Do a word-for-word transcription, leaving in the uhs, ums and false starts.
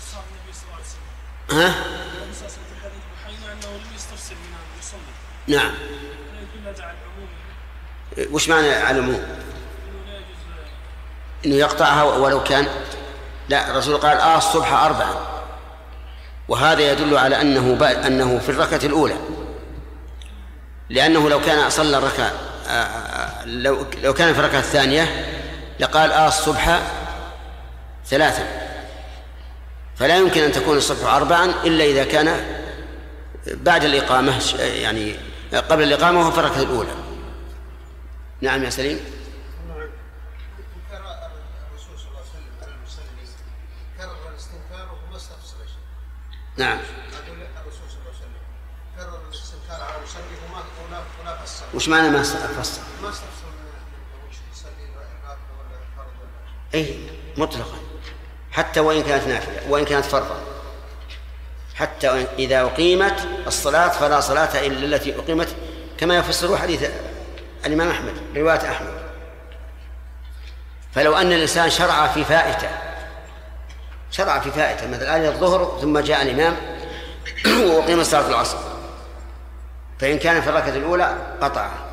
ها؟ نعم. وش معنى على العموم؟ إنه يقطعها ولو كان لا. الرسول قال آه الصبح أربعا، وهذا يدل على أنه أنه في الركعة الأولى، لأنه لو كان صلى الركعة لو لو كان في الركعة الثانية لقال آه الصبح ثلاثا، فلا يمكن أن تكون الصبح أربعا إلا إذا كان بعد الإقامة، يعني قبل الإقامة وهو في الركعة الأولى. نعم يا سليم. نعم. وش معنى ما فصل؟ أي مطلقا، حتى وإن كانت نافلة وإن كانت فرضا، حتى إذا أقيمت الصلاة فلا صلاة إلا التي أقيمت، كما يفسر حديث الإمام أحمد رواية أحمد. فلو أن الإنسان شرع في فائتة شرع في فائتة مثل آل الظهر ثم جاء الإمام وأقيم صلاة العصر، فإن كان في الركعة الأولى قطع